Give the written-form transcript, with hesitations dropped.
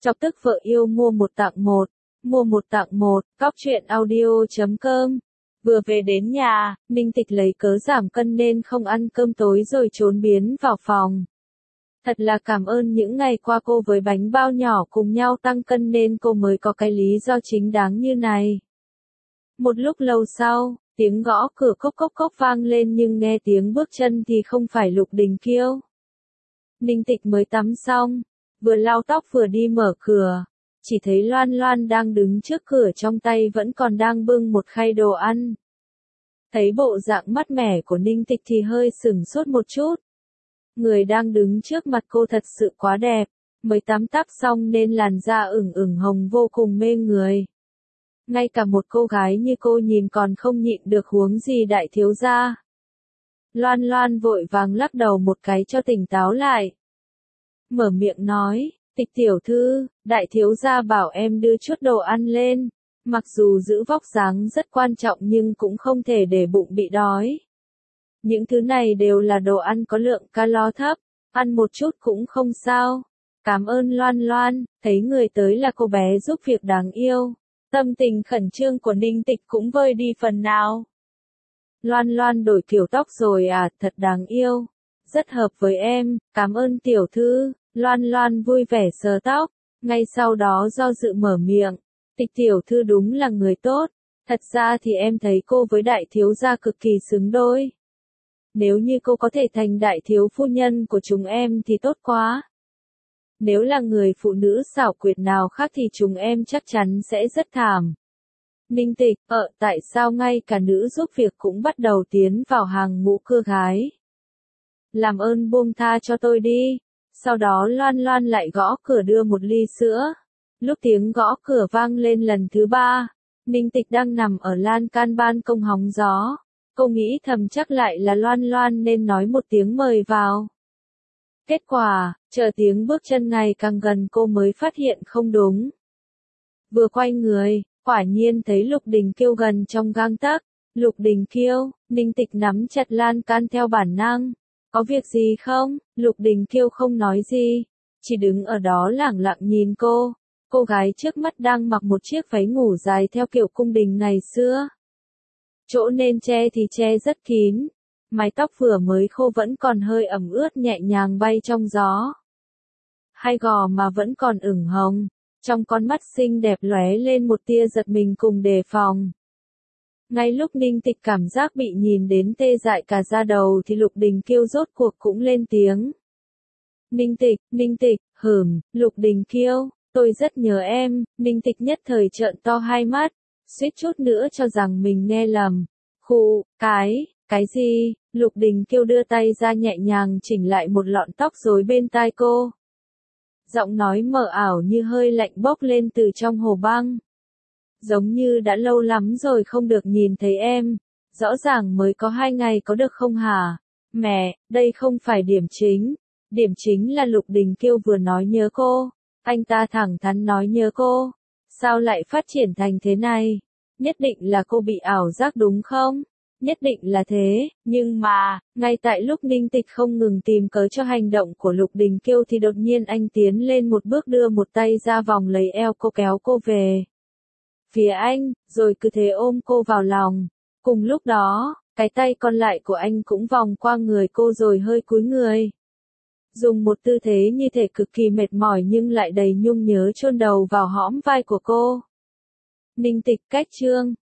Chọc tức vợ yêu mua một tặng một. Mua một tặng một, cóc truyện audio.com. Vừa về đến nhà, Ninh Tịch lấy cớ giảm cân nên không ăn cơm tối rồi trốn biến vào phòng. Thật là cảm ơn những ngày qua cô với bánh bao nhỏ cùng nhau tăng cân nên cô mới có cái lý do chính đáng như này. Một lúc lâu sau, tiếng gõ cửa cốc cốc cốc vang lên nhưng nghe tiếng bước chân thì không phải Lục Đình Kiêu. Ninh Tịch mới tắm xong, vừa lau tóc vừa đi mở cửa, chỉ thấy Loan Loan đang đứng trước cửa trong tay vẫn còn đang bưng một khay đồ ăn. Thấy bộ dạng mát mẻ của Ninh Tịch thì hơi sửng sốt một chút. Người đang đứng trước mặt cô thật sự quá đẹp, mới tắm táp xong nên làn da ửng ửng hồng vô cùng mê người. Ngay cả một cô gái như cô nhìn còn không nhịn được huống gì đại thiếu gia. Loan Loan vội vàng lắc đầu một cái cho tỉnh táo lại. Mở miệng nói, Tịch tiểu thư, đại thiếu gia bảo em đưa chút đồ ăn lên. Mặc dù giữ vóc dáng rất quan trọng nhưng cũng không thể để bụng bị đói. Những thứ này đều là đồ ăn có lượng calo thấp, ăn một chút cũng không sao. Cảm ơn Loan Loan, thấy người tới là cô bé giúp việc đáng yêu. Tâm tình khẩn trương của Ninh Tịch cũng vơi đi phần nào. Loan Loan đổi kiểu tóc rồi à, thật đáng yêu. Rất hợp với em, cảm ơn tiểu thư. Loan Loan vui vẻ sờ tóc, ngay sau đó do dự mở miệng. Tịch tiểu thư đúng là người tốt. Thật ra thì em thấy cô với đại thiếu gia cực kỳ xứng đôi. Nếu như cô có thể thành đại thiếu phu nhân của chúng em thì tốt quá. Nếu là người phụ nữ xảo quyệt nào khác thì chúng em chắc chắn sẽ rất thảm. Ninh Tịch, tại sao ngay cả nữ giúp việc cũng bắt đầu tiến vào hàng ngũ cưa gái? Làm ơn buông tha cho tôi đi. Sau đó Loan Loan lại gõ cửa đưa một ly sữa. Lúc tiếng gõ cửa vang lên lần thứ ba, Ninh Tịch đang nằm ở lan can ban công hóng gió. Cô nghĩ thầm chắc lại là Loan Loan nên nói một tiếng mời vào. Kết quả, chờ tiếng bước chân ngày càng gần cô mới phát hiện không đúng. Vừa quay người, quả nhiên thấy Lục Đình Kiêu gần trong gang tấc. Lục Đình Kiêu, Ninh Tịch nắm chặt lan can theo bản năng. Có việc gì không? Lục Đình Kiêu không nói gì, chỉ đứng ở đó lẳng lặng nhìn cô. Cô gái trước mắt đang mặc một chiếc váy ngủ dài theo kiểu cung đình ngày xưa. Chỗ nên che thì che rất kín, mái tóc vừa mới khô vẫn còn hơi ẩm ướt nhẹ nhàng bay trong gió. Hai gò mà vẫn còn ửng hồng, trong con mắt xinh đẹp lóe lên một tia giật mình cùng đề phòng. Ngay lúc Ninh Tịch cảm giác bị nhìn đến tê dại cả da đầu thì Lục Đình Kiêu rốt cuộc cũng lên tiếng. Ninh Tịch, Lục Đình Kiêu, tôi rất nhớ em. Ninh Tịch nhất thời trợn to hai mắt, suýt chút nữa cho rằng mình nghe lầm. Cái gì? Lục Đình Kiêu đưa tay ra nhẹ nhàng chỉnh lại một lọn tóc rối bên tai cô. Giọng nói mờ ảo như hơi lạnh bốc lên từ trong hồ băng. Giống như đã lâu lắm rồi không được nhìn thấy em, rõ ràng mới có 2 ngày có được không hả? Mẹ, đây không phải điểm chính là Lục Đình Kiêu vừa nói nhớ cô, anh ta thẳng thắn nói nhớ cô, sao lại phát triển thành thế này? Nhất định là cô bị ảo giác đúng không? Nhất định là thế, nhưng mà, ngay tại lúc Ninh Tịch không ngừng tìm cớ cho hành động của Lục Đình Kiêu thì đột nhiên anh tiến lên một bước đưa một tay ra vòng lấy eo cô kéo cô về phía anh, rồi cứ thế ôm cô vào lòng. Cùng lúc đó, cái tay còn lại của anh cũng vòng qua người cô rồi hơi cúi người. Dùng một tư thế như thể cực kỳ mệt mỏi nhưng lại đầy nhung nhớ chôn đầu vào hõm vai của cô. Ninh Tịch cách chương